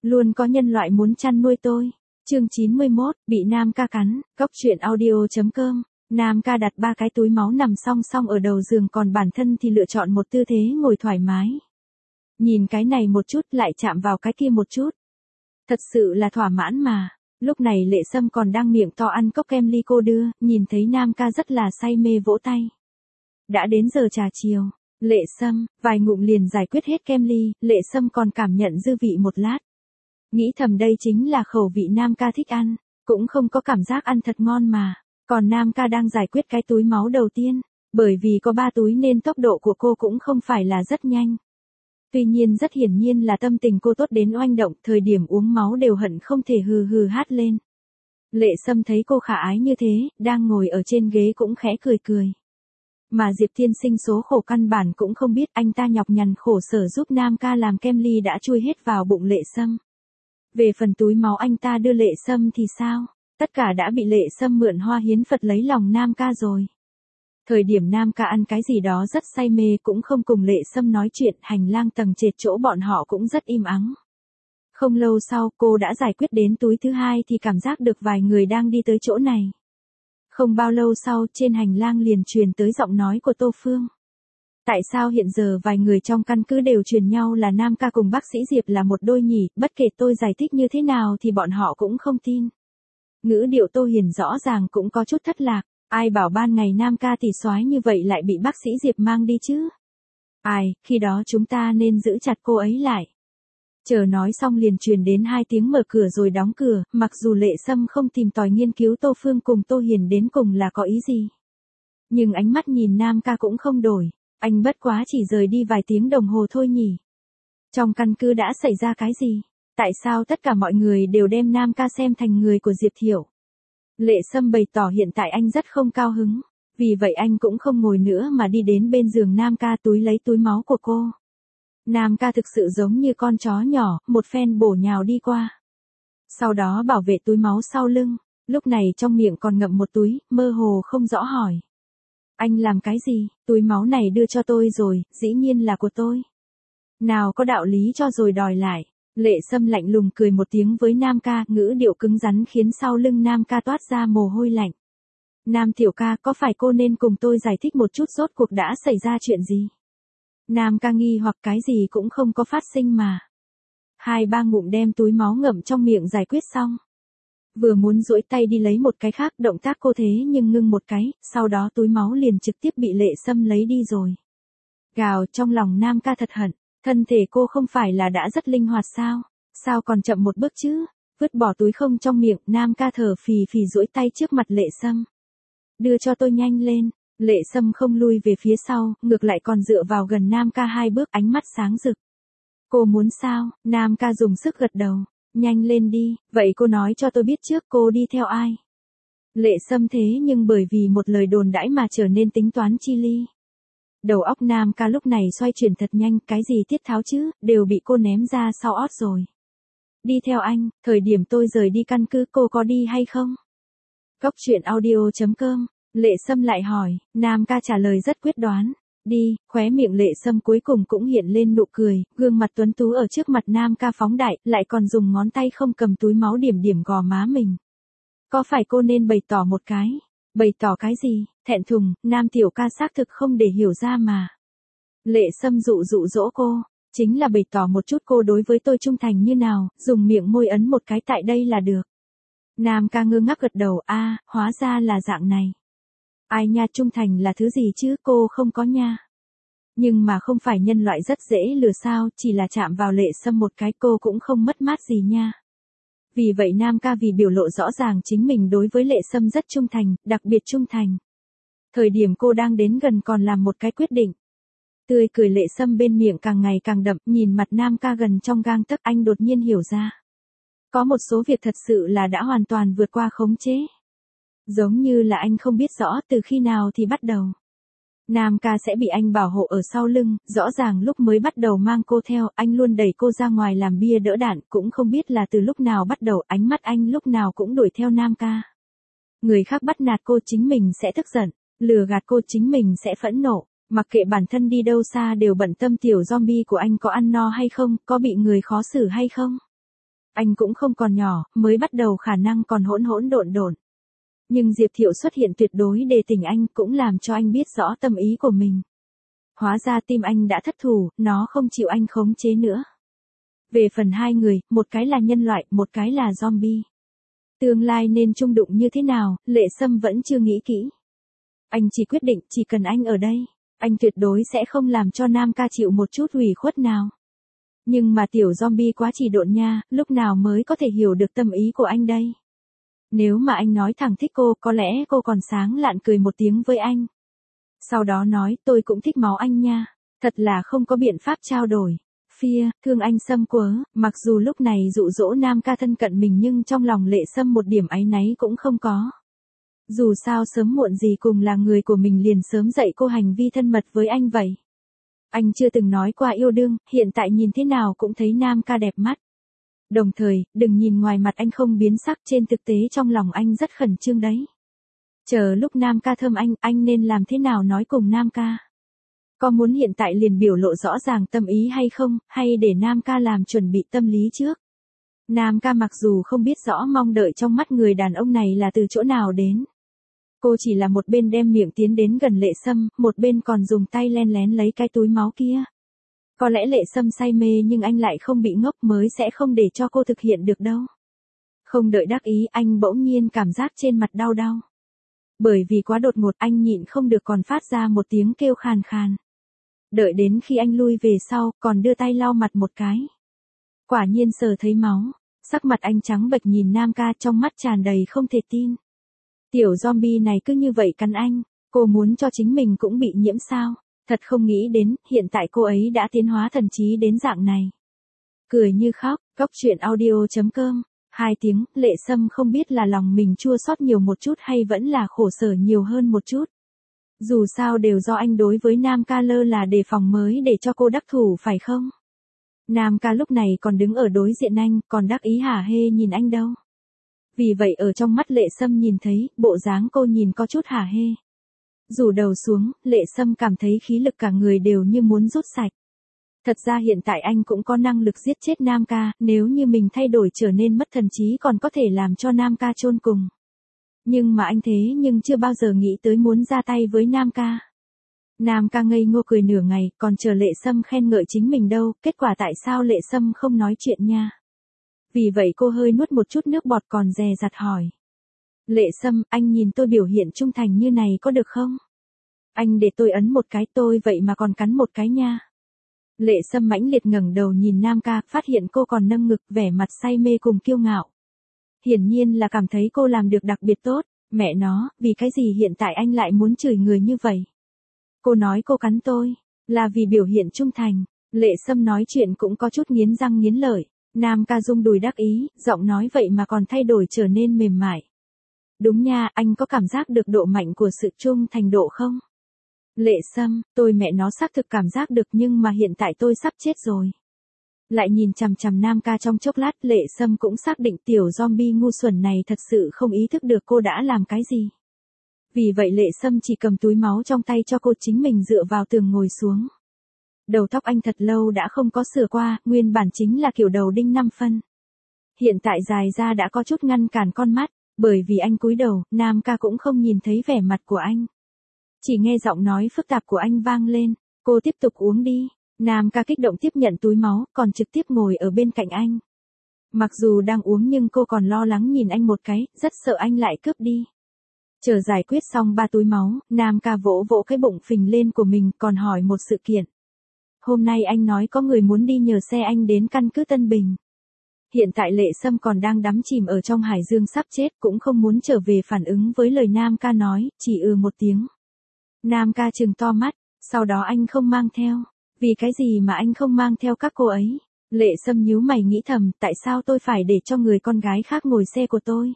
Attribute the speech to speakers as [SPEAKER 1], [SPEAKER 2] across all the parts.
[SPEAKER 1] Luôn có nhân loại muốn chăn nuôi tôi. Chương 91, bị Nam ca cắn, Cốc truyện audio.com. Nam ca đặt 3 cái túi máu nằm song song ở đầu giường, còn bản thân thì lựa chọn một tư thế ngồi thoải mái. Nhìn cái này một chút lại chạm vào cái kia một chút. Thật sự là thỏa mãn mà. Lúc này Lệ Sâm còn đang miệng to ăn cốc kem ly cô đưa, nhìn thấy Nam ca rất là say mê vỗ tay. Đã đến giờ trà chiều. Lệ Sâm, vài ngụm liền giải quyết hết kem ly, Lệ Sâm còn cảm nhận dư vị một lát. Nghĩ thầm đây chính là khẩu vị Nam ca thích ăn, cũng không có cảm giác ăn thật ngon mà. Còn Nam ca đang giải quyết cái túi máu đầu tiên, bởi vì có 3 túi nên tốc độ của cô cũng không phải là rất nhanh. Tuy nhiên rất hiển nhiên là tâm tình cô tốt đến oanh động, thời điểm uống máu đều hận không thể hừ hừ hát lên. Lệ Sâm thấy cô khả ái như thế, đang ngồi ở trên ghế cũng khẽ cười cười. Mà Diệp Thiên Sinh số khổ căn bản cũng không biết, anh ta nhọc nhằn khổ sở giúp Nam ca làm kem ly đã chui hết vào bụng Lệ Sâm. Về phần túi máu anh ta đưa Lệ Sâm thì sao? Tất cả đã bị Lệ Sâm mượn hoa hiến Phật lấy lòng Nam ca rồi. Thời điểm Nam ca ăn cái gì đó rất say mê, cũng không cùng Lệ Sâm nói chuyện, hành lang tầng trệt chỗ bọn họ cũng rất im ắng. Không lâu sau cô đã giải quyết đến túi thứ 2 thì cảm giác được vài người đang đi tới chỗ này. Không bao lâu sau trên hành lang liền truyền tới giọng nói của Tô Phương. Tại sao hiện giờ vài người trong căn cứ đều truyền nhau là Nam ca cùng bác sĩ Diệp là một đôi nhỉ, bất kể tôi giải thích như thế nào thì bọn họ cũng không tin. Ngữ điệu Tô Hiền rõ ràng cũng có chút thất lạc, ai bảo ban ngày Nam ca tỷ soái như vậy lại bị bác sĩ Diệp mang đi chứ? Ai, khi đó chúng ta nên giữ chặt cô ấy lại. Chờ nói xong liền truyền đến 2 tiếng mở cửa rồi đóng cửa, mặc dù Lệ Sâm không tìm tòi nghiên cứu Tô Phương cùng Tô Hiền đến cùng là có ý gì. Nhưng ánh mắt nhìn Nam ca cũng không đổi, anh bất quá chỉ rời đi vài tiếng đồng hồ thôi nhỉ. Trong căn cứ đã xảy ra cái gì? Tại sao tất cả mọi người đều đem Nam ca xem thành người của Diệp Thiệu? Lệ Sâm bày tỏ hiện tại anh rất không cao hứng, vì vậy anh cũng không ngồi nữa mà đi đến bên giường Nam ca lấy túi máu của cô. Nam ca thực sự giống như con chó nhỏ, một phen bổ nhào đi qua. Sau đó bảo vệ túi máu sau lưng, lúc này trong miệng còn ngậm một túi, mơ hồ không rõ hỏi. Anh làm cái gì? Túi máu này đưa cho tôi rồi, dĩ nhiên là của tôi. Nào có đạo lý cho rồi đòi lại. Lệ Sâm lạnh lùng cười một tiếng với Nam ca, ngữ điệu cứng rắn khiến sau lưng Nam ca toát ra mồ hôi lạnh. Nam tiểu ca, có phải cô nên cùng tôi giải thích một chút rốt cuộc đã xảy ra chuyện gì? Nam ca nghi hoặc cái gì cũng không có phát sinh mà. 2-3 ngụm đem túi máu ngậm trong miệng giải quyết xong. Vừa muốn duỗi tay đi lấy một cái khác, động tác cô thế nhưng ngưng một cái, sau đó túi máu liền trực tiếp bị Lệ Sâm lấy đi rồi. Gào, trong lòng Nam ca thật hận, thân thể cô không phải là đã rất linh hoạt sao? Sao còn chậm một bước chứ? Vứt bỏ túi không trong miệng, Nam ca thở phì phì duỗi tay trước mặt Lệ Sâm. Đưa cho tôi nhanh lên. Lệ Sâm không lui về phía sau, ngược lại còn dựa vào gần Nam ca 2 bước, ánh mắt sáng rực. Cô muốn sao? Nam ca dùng sức gật đầu. Nhanh lên đi, vậy cô nói cho tôi biết trước cô đi theo ai? Lệ Sâm thế nhưng bởi vì một lời đồn đãi mà trở nên tính toán chi ly. Đầu óc Nam ca lúc này xoay chuyển thật nhanh, cái gì tiết tháo chứ, đều bị cô ném ra sau ót rồi. Đi theo anh, thời điểm tôi rời đi căn cứ cô có đi hay không? Cốc truyện audio.com. Lệ Sâm lại hỏi, Nam ca trả lời rất quyết đoán. Đi, khóe miệng Lệ Sâm cuối cùng cũng hiện lên nụ cười, gương mặt tuấn tú ở trước mặt Nam ca phóng đại, lại còn dùng ngón tay không cầm túi máu điểm điểm gò má mình. Có phải cô nên bày tỏ một cái? Bày tỏ cái gì? Thẹn thùng, Nam tiểu ca xác thực không để hiểu ra mà. Lệ Sâm dụ dỗ cô, chính là bày tỏ một chút cô đối với tôi trung thành như nào, dùng miệng môi ấn một cái tại đây là được. Nam ca ngơ ngác gật đầu, hóa ra là dạng này. Ai nha, trung thành là thứ gì chứ, cô không có nha. Nhưng mà không phải nhân loại rất dễ lừa sao, chỉ là chạm vào Lệ Sâm một cái cô cũng không mất mát gì nha. Vì vậy Nam ca vì biểu lộ rõ ràng chính mình đối với Lệ Sâm rất trung thành, đặc biệt trung thành. Thời điểm cô đang đến gần còn làm một cái quyết định. Tươi cười Lệ Sâm bên miệng càng ngày càng đậm, nhìn mặt Nam ca gần trong gang tấc, anh đột nhiên hiểu ra. Có một số việc thật sự là đã hoàn toàn vượt qua khống chế. Giống như là anh không biết rõ từ khi nào thì bắt đầu. Nam ca sẽ bị anh bảo hộ ở sau lưng, rõ ràng lúc mới bắt đầu mang cô theo, anh luôn đẩy cô ra ngoài làm bia đỡ đạn, cũng không biết là từ lúc nào bắt đầu ánh mắt anh lúc nào cũng đuổi theo Nam ca. Người khác bắt nạt cô chính mình sẽ tức giận, lừa gạt cô chính mình sẽ phẫn nộ, mặc kệ bản thân đi đâu xa đều bận tâm tiểu zombie của anh có ăn no hay không, có bị người khó xử hay không. Anh cũng không còn nhỏ, mới bắt đầu khả năng còn hỗn hỗn độn độn. Nhưng Diệp Thiệu xuất hiện tuyệt đối đề tỉnh anh cũng làm cho anh biết rõ tâm ý của mình. Hóa ra tim anh đã thất thủ, nó không chịu anh khống chế nữa. Về phần hai người, một cái là nhân loại, một cái là zombie. Tương lai nên chung đụng như thế nào, Lệ Sâm vẫn chưa nghĩ kỹ. Anh chỉ quyết định, chỉ cần anh ở đây, anh tuyệt đối sẽ không làm cho Nam ca chịu một chút ủy khuất nào. Nhưng mà tiểu zombie quá chỉ độn nha, lúc nào mới có thể hiểu được tâm ý của anh đây. Nếu mà anh nói thẳng thích cô, có lẽ cô còn sáng lạn cười một tiếng với anh. Sau đó nói, tôi cũng thích máu anh nha. Thật là không có biện pháp trao đổi. Phia, thương anh Sâm quớ, mặc dù lúc này dụ dỗ Nam ca thân cận mình nhưng trong lòng Lệ Sâm một điểm áy náy cũng không có. Dù sao sớm muộn gì cùng là người của mình liền sớm dạy cô hành vi thân mật với anh vậy. Anh chưa từng nói qua yêu đương, hiện tại nhìn thế nào cũng thấy Nam ca đẹp mắt. Đồng thời, đừng nhìn ngoài mặt anh không biến sắc, trên thực tế trong lòng anh rất khẩn trương đấy. Chờ lúc Nam ca thơm anh nên làm thế nào nói cùng Nam ca? Có muốn hiện tại liền biểu lộ rõ ràng tâm ý hay không, hay để Nam ca làm chuẩn bị tâm lý trước? Nam ca mặc dù không biết rõ mong đợi trong mắt người đàn ông này là từ chỗ nào đến. Cô chỉ là một bên đem miệng tiến đến gần Lệ Sâm, một bên còn dùng tay len lén lấy cái túi máu kia. Có lẽ Lệ Sâm say mê nhưng anh lại không bị ngốc mới sẽ không để cho cô thực hiện được đâu. Không đợi đắc ý anh bỗng nhiên cảm giác trên mặt đau đau. Bởi vì quá đột ngột anh nhịn không được còn phát ra một tiếng kêu khàn khàn. Đợi đến khi anh lui về sau còn đưa tay lau mặt một cái. Quả nhiên sờ thấy máu, sắc mặt anh trắng bệch nhìn Nam ca trong mắt tràn đầy không thể tin. Tiểu zombie này cứ như vậy cắn anh, cô muốn cho chính mình cũng bị nhiễm sao? Thật không nghĩ đến, hiện tại cô ấy đã tiến hóa thần trí đến dạng này. Cười như khóc, Cóc Truyện Audio.com. 2 tiếng, Lệ Sâm không biết là lòng mình chua xót nhiều một chút hay vẫn là khổ sở nhiều hơn một chút. Dù sao đều do anh đối với Nam ca lơ là đề phòng mới để cho cô đắc thủ phải không? Nam ca lúc này còn đứng ở đối diện anh, còn đắc ý hả hê nhìn anh đâu. Vì vậy ở trong mắt Lệ Sâm nhìn thấy, bộ dáng cô nhìn có chút hả hê. Rủ đầu xuống, Lệ Sâm cảm thấy khí lực cả người đều như muốn rút sạch. Thật ra hiện tại anh cũng có năng lực giết chết Nam ca, nếu như mình thay đổi trở nên mất thần trí còn có thể làm cho Nam ca chôn cùng. Nhưng mà anh thế nhưng chưa bao giờ nghĩ tới muốn ra tay với Nam ca. Nam ca ngây ngô cười nửa ngày, còn chờ Lệ Sâm khen ngợi chính mình đâu, kết quả tại sao Lệ Sâm không nói chuyện nha. Vì vậy cô hơi nuốt một chút nước bọt còn dè dặt hỏi. Lệ Sâm, anh nhìn tôi biểu hiện trung thành như này có được không? Anh để tôi ấn một cái tôi vậy mà còn cắn một cái nha. Lệ Sâm mãnh liệt ngẩng đầu nhìn Nam ca, phát hiện cô còn nâng ngực vẻ mặt say mê cùng kiêu ngạo. Hiển nhiên là cảm thấy cô làm được đặc biệt tốt, mẹ nó, vì cái gì hiện tại anh lại muốn chửi người như vậy? Cô nói cô cắn tôi, là vì biểu hiện trung thành. Lệ Sâm nói chuyện cũng có chút nghiến răng nghiến lợi. Nam ca rung đùi đắc ý, giọng nói vậy mà còn thay đổi trở nên mềm mại. Đúng nha, anh có cảm giác được độ mạnh của sự trung thành độ không? Lệ Sâm, tôi mẹ nó xác thực cảm giác được nhưng mà hiện tại tôi sắp chết rồi. Lại nhìn chằm chằm Nam ca trong chốc lát, Lệ Sâm cũng xác định tiểu zombie ngu xuẩn này thật sự không ý thức được cô đã làm cái gì. Vì vậy Lệ Sâm chỉ cầm túi máu trong tay cho cô, chính mình dựa vào tường ngồi xuống. Đầu tóc anh thật lâu đã không có sửa qua, nguyên bản chính là kiểu đầu đinh 5 phân. Hiện tại dài ra đã có chút ngăn cản con mắt, bởi vì anh cúi đầu, Nam ca cũng không nhìn thấy vẻ mặt của anh. Chỉ nghe giọng nói phức tạp của anh vang lên, cô tiếp tục uống đi. Nam ca kích động tiếp nhận túi máu, còn trực tiếp ngồi ở bên cạnh anh. Mặc dù đang uống nhưng cô còn lo lắng nhìn anh một cái, rất sợ anh lại cướp đi. Chờ giải quyết xong 3 túi máu, Nam ca vỗ vỗ cái bụng phình lên của mình, còn hỏi một sự kiện. Hôm nay anh nói có người muốn đi nhờ xe anh đến căn cứ Tân Bình. Hiện tại Lệ Sâm còn đang đắm chìm ở trong hải dương sắp chết, cũng không muốn trở về phản ứng với lời Nam ca nói, chỉ một tiếng. Nam ca trừng to mắt, sau đó anh không mang theo. Vì cái gì mà anh không mang theo các cô ấy? Lệ Sâm nhíu mày nghĩ thầm, tại sao tôi phải để cho người con gái khác ngồi xe của tôi?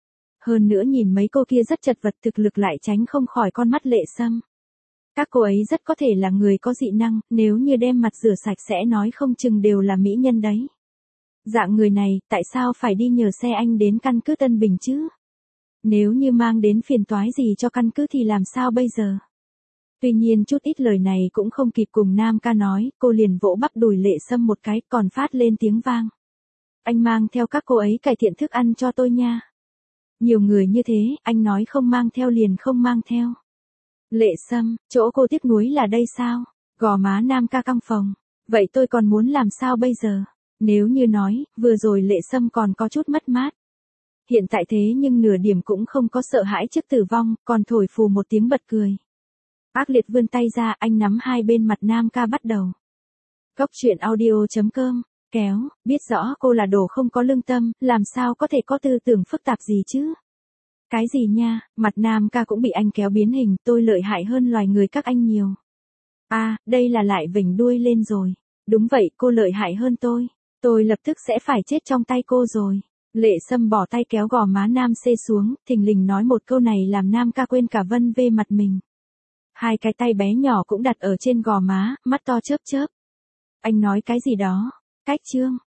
[SPEAKER 1] Hơn nữa nhìn mấy cô kia rất chật vật, thực lực lại tránh không khỏi con mắt Lệ Sâm. Các cô ấy rất có thể là người có dị năng, nếu như đem mặt rửa sạch sẽ nói không chừng đều là mỹ nhân đấy. Dạng người này, tại sao phải đi nhờ xe anh đến căn cứ Tân Bình chứ? Nếu như mang đến phiền toái gì cho căn cứ thì làm sao bây giờ? Tuy nhiên chút ít lời này cũng không kịp cùng Nam ca nói, cô liền vỗ bắp đùi Lệ Sâm một cái, còn phát lên tiếng vang. Anh mang theo các cô ấy cải thiện thức ăn cho tôi nha. Nhiều người như thế, anh nói không mang theo liền không mang theo. Lệ Sâm, chỗ cô tiếc nuối là đây sao? Gò má Nam ca căng phồng. Vậy tôi còn muốn làm sao bây giờ? Nếu như nói, vừa rồi Lệ Sâm còn có chút mất mát. Hiện tại thế nhưng nửa điểm cũng không có sợ hãi trước tử vong, còn thổi phù một tiếng bật cười. Ác liệt vươn tay ra, anh nắm hai bên mặt Nam ca bắt đầu. Cốc truyện audio.com, kéo, biết rõ cô là đồ không có lương tâm, làm sao có thể có tư tưởng phức tạp gì chứ? Cái gì nha, mặt Nam ca cũng bị anh kéo biến hình, tôi lợi hại hơn loài người các anh nhiều. À, đây là lại vểnh đuôi lên rồi. Đúng vậy, cô lợi hại hơn tôi lập tức sẽ phải chết trong tay cô rồi. Lệ Sâm bỏ tay kéo gò má Nam C xuống, thình lình nói một câu này làm Nam ca quên cả vân vê mặt mình. Hai cái tay bé nhỏ cũng đặt ở trên gò má, mắt to chớp chớp. Anh nói cái gì đó? Cách chương.